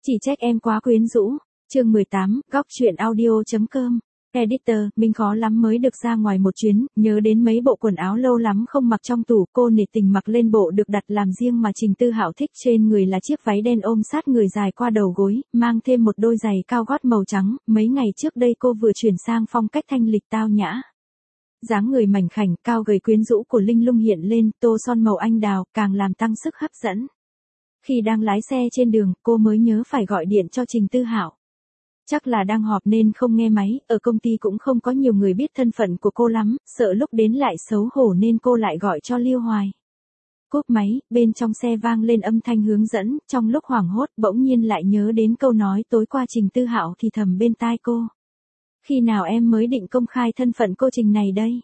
Chỉ trách em quá quyến rũ. Chương 18, góc truyện audio.com. Editor, mình khó lắm mới được ra ngoài một chuyến, nhớ đến mấy bộ quần áo lâu lắm không mặc trong tủ, cô nể tình mặc lên bộ được đặt làm riêng mà Trình Tư Hạo thích, trên người là chiếc váy đen ôm sát người dài qua đầu gối, mang thêm một đôi giày cao gót màu trắng, mấy ngày trước đây cô vừa chuyển sang phong cách thanh lịch tao nhã. Dáng người mảnh khảnh, cao gầy quyến rũ của Linh Lung hiện lên, tô son màu anh đào, càng làm tăng sức hấp dẫn. Khi đang lái xe trên đường, cô mới nhớ phải gọi điện cho Trình Tư Hạo. Chắc là đang họp nên không nghe máy, ở công ty cũng không có nhiều người biết thân phận của cô lắm, sợ lúc đến lại xấu hổ nên cô lại gọi cho Lưu Hoài. Cúp máy, bên trong xe vang lên âm thanh hướng dẫn, trong lúc hoảng hốt bỗng nhiên lại nhớ đến câu nói tối qua Trình Tư Hạo thì thầm bên tai cô. Khi nào em mới định công khai thân phận cô Trình này đây?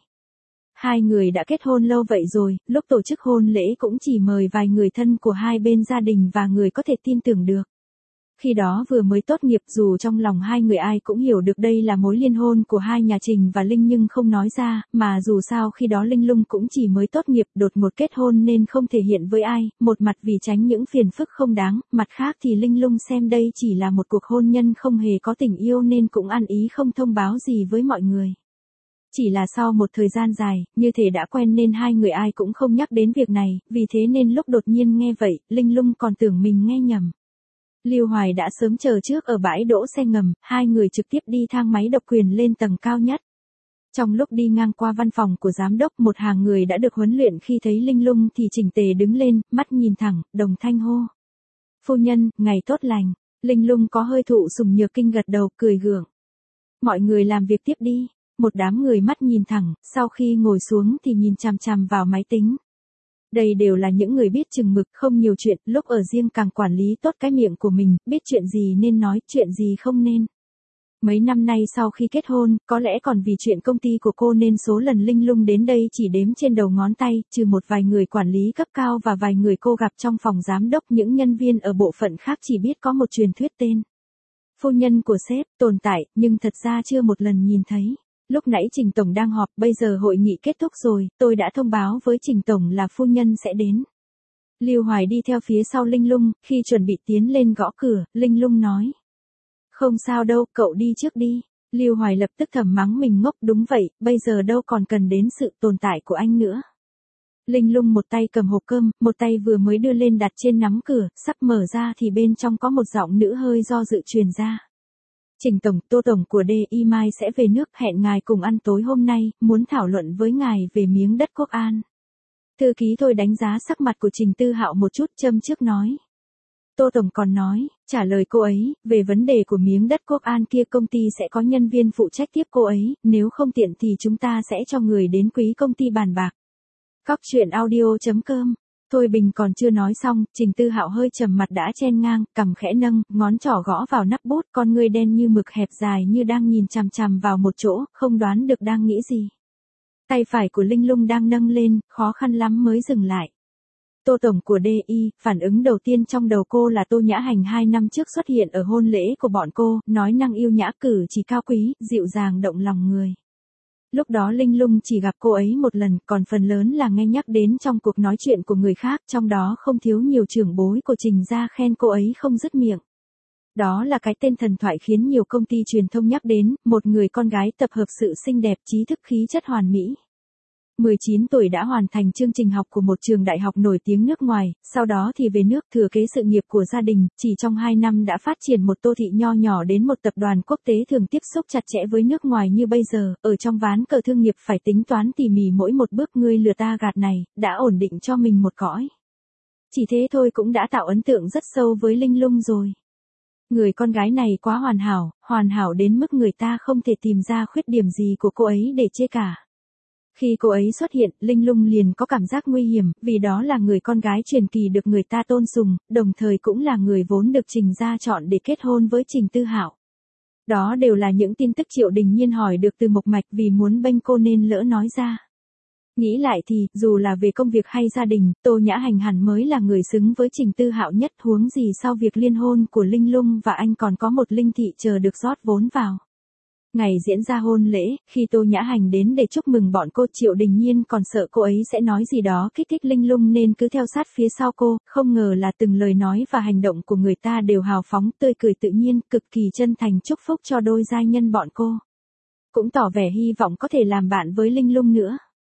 Hai người đã kết hôn lâu vậy rồi, lúc tổ chức hôn lễ cũng chỉ mời vài người thân của hai bên gia đình và người có thể tin tưởng được. Khi đó vừa mới tốt nghiệp, dù trong lòng hai người ai cũng hiểu được đây là mối liên hôn của hai nhà Trình và Linh nhưng không nói ra, mà dù sao khi đó Linh Lung cũng chỉ mới tốt nghiệp đột ngột kết hôn nên không thể hiện với ai, một mặt vì tránh những phiền phức không đáng, mặt khác thì Linh Lung xem đây chỉ là một cuộc hôn nhân không hề có tình yêu nên cũng ăn ý không thông báo gì với mọi người. Chỉ là sau một thời gian dài, như thể đã quen nên hai người ai cũng không nhắc đến việc này, vì thế nên lúc đột nhiên nghe vậy, Linh Lung còn tưởng mình nghe nhầm. Lưu Hoài đã sớm chờ trước ở bãi đỗ xe ngầm, hai người trực tiếp đi thang máy độc quyền lên tầng cao nhất. Trong lúc đi ngang qua văn phòng của giám đốc, một hàng người đã được huấn luyện khi thấy Linh Lung thì chỉnh tề đứng lên, mắt nhìn thẳng, đồng thanh hô. Phu nhân, ngày tốt lành. Linh Lung có hơi thụ sủng nhược kinh gật đầu, cười gượng. Mọi người làm việc tiếp đi. Một đám người mắt nhìn thẳng, sau khi ngồi xuống thì nhìn chằm chằm vào máy tính. Đây đều là những người biết chừng mực, không nhiều chuyện, lúc ở riêng càng quản lý tốt cái miệng của mình, biết chuyện gì nên nói, chuyện gì không nên. Mấy năm nay sau khi kết hôn, có lẽ còn vì chuyện công ty của cô nên số lần Linh Lung đến đây chỉ đếm trên đầu ngón tay, trừ một vài người quản lý cấp cao và vài người cô gặp trong phòng giám đốc, những nhân viên ở bộ phận khác chỉ biết có một truyền thuyết tên. Phu nhân của sếp, tồn tại, nhưng thật ra chưa một lần nhìn thấy. Lúc nãy Trình Tổng đang họp, bây giờ hội nghị kết thúc rồi, tôi đã thông báo với Trình Tổng là phu nhân sẽ đến. Lưu Hoài đi theo phía sau Linh Lung, khi chuẩn bị tiến lên gõ cửa, Linh Lung nói. Không sao đâu, cậu đi trước đi. Lưu Hoài lập tức thầm mắng mình ngốc, đúng vậy, bây giờ đâu còn cần đến sự tồn tại của anh nữa. Linh Lung một tay cầm hộp cơm, một tay vừa mới đưa lên đặt trên nắm cửa, sắp mở ra thì bên trong có một giọng nữ hơi do dự truyền ra. Trình Tổng, Tô Tổng của DI mai sẽ về nước, hẹn ngài cùng ăn tối hôm nay, muốn thảo luận với ngài về miếng đất Quốc An. Thư ký Thôi đánh giá sắc mặt của Trình Tư Hạo một chút, châm trước nói. Tô Tổng còn nói, trả lời cô ấy, về vấn đề của miếng đất Quốc An kia công ty sẽ có nhân viên phụ trách tiếp cô ấy, nếu không tiện thì chúng ta sẽ cho người đến quý công ty bàn bạc. Góc truyện audio.com. Thôi Bình còn chưa nói xong, Trình Tư Hạo hơi trầm mặt đã chen ngang, cằm khẽ nâng, ngón trỏ gõ vào nắp bút, con ngươi đen như mực hẹp dài như đang nhìn chằm chằm vào một chỗ, không đoán được đang nghĩ gì. Tay phải của Linh Lung đang nâng lên, khó khăn lắm mới dừng lại. Tô Tổng của DI, phản ứng đầu tiên trong đầu cô là Tô Nhã Hành 2 năm trước xuất hiện ở hôn lễ của bọn cô, nói năng yêu nhã, cử chỉ cao quý, dịu dàng động lòng người. Lúc đó Linh Lung chỉ gặp cô ấy một lần, còn phần lớn là nghe nhắc đến trong cuộc nói chuyện của người khác, trong đó không thiếu nhiều trưởng bối của Trình gia khen cô ấy không dứt miệng. Đó là cái tên thần thoại khiến nhiều công ty truyền thông nhắc đến, một người con gái tập hợp sự xinh đẹp, trí thức, khí chất hoàn mỹ. 19 tuổi đã hoàn thành chương trình học của một trường đại học nổi tiếng nước ngoài, sau đó thì về nước thừa kế sự nghiệp của gia đình, chỉ trong 2 năm đã phát triển một Tô thị nho nhỏ đến một tập đoàn quốc tế thường tiếp xúc chặt chẽ với nước ngoài như bây giờ, ở trong ván cờ thương nghiệp phải tính toán tỉ mỉ mỗi một bước, ngươi lừa ta gạt này, đã ổn định cho mình một cõi. Chỉ thế thôi cũng đã tạo ấn tượng rất sâu với Linh Lung rồi. Người con gái này quá hoàn hảo đến mức người ta không thể tìm ra khuyết điểm gì của cô ấy để chê cả. Khi cô ấy xuất hiện, Linh Lung liền có cảm giác nguy hiểm, vì đó là người con gái truyền kỳ được người ta tôn sùng, đồng thời cũng là người vốn được Trình gia chọn để kết hôn với Trình Tư Hạo. Đó đều là những tin tức Triệu Đình Nhiên hỏi được từ Mộc Mạch vì muốn bênh cô nên lỡ nói ra. Nghĩ lại thì, dù là về công việc hay gia đình, Tô Nhã Hành hẳn mới là người xứng với Trình Tư Hạo nhất, huống gì sau việc liên hôn của Linh Lung và anh còn có một Linh thị chờ được rót vốn vào. Ngày diễn ra hôn lễ, khi Tô Nhã Hành đến để chúc mừng bọn cô, Triệu Đình Nhiên còn sợ cô ấy sẽ nói gì đó kích thích Linh Lung nên cứ theo sát phía sau cô, không ngờ là từng lời nói và hành động của người ta đều hào phóng, tươi cười tự nhiên, cực kỳ chân thành chúc phúc cho đôi giai nhân bọn cô. Cũng tỏ vẻ hy vọng có thể làm bạn với Linh Lung nữa.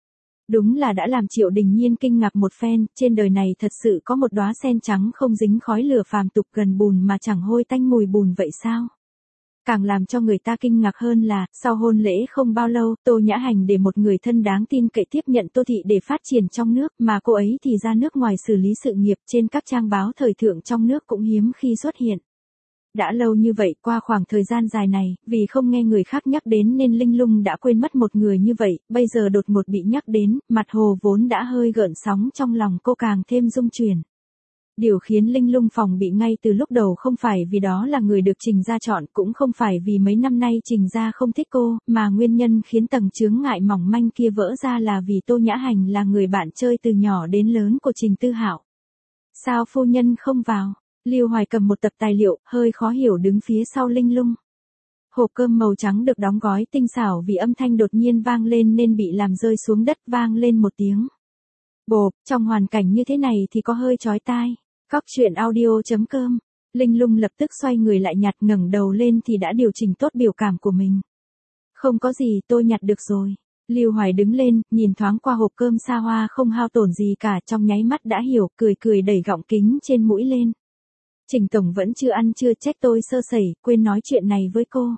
Đúng là đã làm Triệu Đình Nhiên kinh ngạc một phen, trên đời này thật sự có một đóa sen trắng không dính khói lửa phàm tục gần bùn mà chẳng hôi tanh mùi bùn vậy sao? Càng làm cho người ta kinh ngạc hơn là, sau hôn lễ không bao lâu, Tô Nhã Hành để một người thân đáng tin cậy tiếp nhận Tô Thị để phát triển trong nước, mà cô ấy thì ra nước ngoài xử lý sự nghiệp, trên các trang báo thời thượng trong nước cũng hiếm khi xuất hiện. Đã lâu như vậy, qua khoảng thời gian dài này, vì không nghe người khác nhắc đến nên Linh Lung đã quên mất một người như vậy, bây giờ đột ngột bị nhắc đến, mặt hồ vốn đã hơi gợn sóng trong lòng cô càng thêm rung chuyển. Điều khiến Linh Lung phòng bị ngay từ lúc đầu không phải vì đó là người được Trình Gia chọn, cũng không phải vì mấy năm nay Trình Gia không thích cô, mà nguyên nhân khiến tầng chướng ngại mỏng manh kia vỡ ra là vì Tô Nhã Hành là người bạn chơi từ nhỏ đến lớn của Trình Tư Hạo. Sao phu nhân không vào? Lưu Hoài cầm một tập tài liệu, hơi khó hiểu đứng phía sau Linh Lung. Hộp cơm màu trắng được đóng gói tinh xảo vì âm thanh đột nhiên vang lên nên bị làm rơi xuống đất, vang lên một tiếng. Bộp, trong hoàn cảnh như thế này thì có hơi chói tai. Góc truyện audio.com. Linh Lung lập tức xoay người lại, nhặt ngẩng đầu lên thì đã điều chỉnh tốt biểu cảm của mình. Không có gì, tôi nhặt được rồi. Lưu Hoài đứng lên, nhìn thoáng qua hộp cơm xa hoa không hao tổn gì cả, trong nháy mắt đã hiểu, cười cười đẩy gọng kính trên mũi lên. Trình tổng vẫn chưa ăn trưa, trách tôi sơ sẩy, quên nói chuyện này với cô.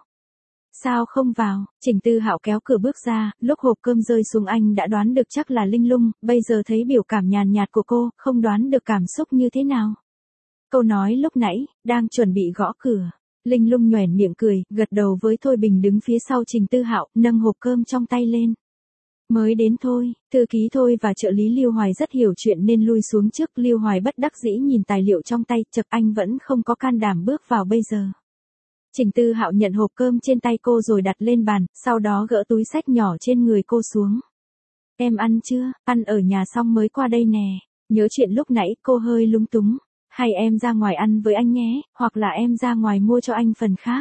Sao không vào? Trình Tư Hạo kéo cửa bước ra, lúc hộp cơm rơi xuống anh đã đoán được chắc là Linh Lung, bây giờ thấy biểu cảm nhàn nhạt của cô, không đoán được cảm xúc như thế nào. Câu nói lúc nãy, đang chuẩn bị gõ cửa. Linh Lung nhoẻn miệng cười, gật đầu với Thôi Bình đứng phía sau Trình Tư Hạo, nâng hộp cơm trong tay lên. Mới đến thôi, thư ký Thôi và trợ lý Lưu Hoài rất hiểu chuyện nên lui xuống trước. Lưu Hoài bất đắc dĩ nhìn tài liệu trong tay, chật anh vẫn không có can đảm bước vào bây giờ. Trình Tư Hạo nhận hộp cơm trên tay cô rồi đặt lên bàn, sau đó gỡ túi xách nhỏ trên người cô xuống. Em ăn chưa? Ăn ở nhà xong mới qua đây nè. Nhớ chuyện lúc nãy, cô hơi lúng túng. Hay em ra ngoài ăn với anh nhé, hoặc là em ra ngoài mua cho anh phần khác.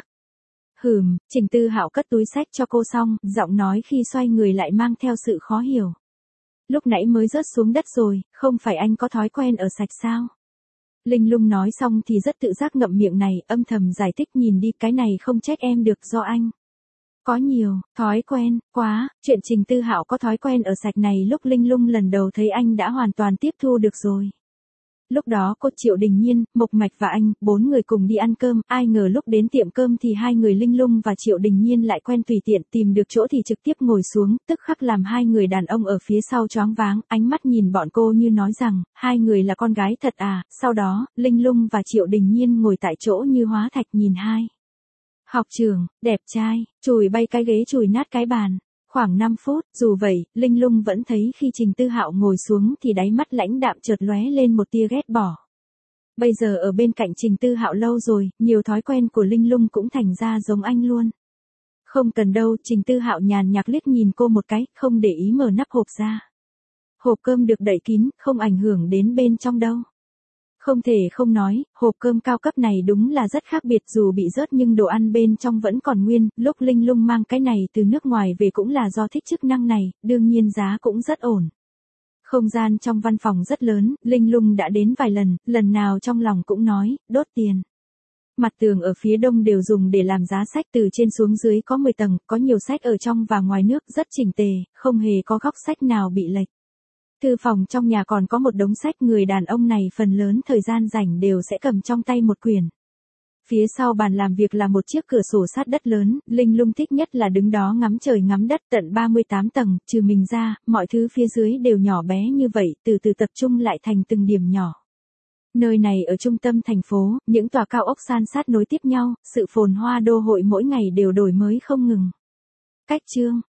Trình Tư Hạo cất túi xách cho cô xong, giọng nói khi xoay người lại mang theo sự khó hiểu. Lúc nãy mới rớt xuống đất rồi, không phải anh có thói quen ở sạch sao? Linh Lung nói xong thì rất tự giác ngậm miệng này, âm thầm giải thích, nhìn đi, cái này không trách em được, do anh có nhiều thói quen quá. Chuyện Trình Tư Hạo có thói quen ở sạch này lúc Linh Lung lần đầu thấy anh đã hoàn toàn tiếp thu được rồi. Lúc đó cô, Triệu Đình Nhiên, Mộc Mạch và anh, 4 người cùng đi ăn cơm, ai ngờ lúc đến tiệm cơm thì hai người Linh Lung và Triệu Đình Nhiên lại quen tùy tiện, tìm được chỗ thì trực tiếp ngồi xuống, tức khắc làm hai người đàn ông ở phía sau choáng váng, ánh mắt nhìn bọn cô như nói rằng, hai người là con gái thật à. Sau đó, Linh Lung và Triệu Đình Nhiên ngồi tại chỗ như hóa thạch nhìn hai học trưởng đẹp trai, chùi bay cái ghế, chùi nát cái bàn. Khoảng 5 phút, dù vậy, Linh Lung vẫn thấy khi Trình Tư Hạo ngồi xuống thì đáy mắt lãnh đạm chợt lóe lên một tia ghét bỏ. Bây giờ ở bên cạnh Trình Tư Hạo lâu rồi, nhiều thói quen của Linh Lung cũng thành ra giống anh luôn. Không cần đâu, Trình Tư Hạo nhàn nhạt liếc nhìn cô một cái, không để ý mở nắp hộp ra. Hộp cơm được đậy kín, không ảnh hưởng đến bên trong đâu. Không thể không nói, hộp cơm cao cấp này đúng là rất khác biệt, dù bị rớt nhưng đồ ăn bên trong vẫn còn nguyên. Lúc Linh Lung mang cái này từ nước ngoài về cũng là do thích chức năng này, đương nhiên giá cũng rất ổn. Không gian trong văn phòng rất lớn, Linh Lung đã đến vài lần, lần nào trong lòng cũng nói, đốt tiền. Mặt tường ở phía đông đều dùng để làm giá sách, từ trên xuống dưới có 10 tầng, có nhiều sách ở trong và ngoài nước, rất chỉnh tề, không hề có góc sách nào bị lệch. Thư phòng trong nhà còn có một đống sách, người đàn ông này phần lớn thời gian rảnh đều sẽ cầm trong tay một quyển. Phía sau bàn làm việc là một chiếc cửa sổ sát đất lớn, Linh Lung thích nhất là đứng đó ngắm trời ngắm đất, tận 38 tầng, trừ mình ra, mọi thứ phía dưới đều nhỏ bé như vậy, từ từ tập trung lại thành từng điểm nhỏ. Nơi này ở trung tâm thành phố, những tòa cao ốc san sát nối tiếp nhau, sự phồn hoa đô hội mỗi ngày đều đổi mới không ngừng. Cách chương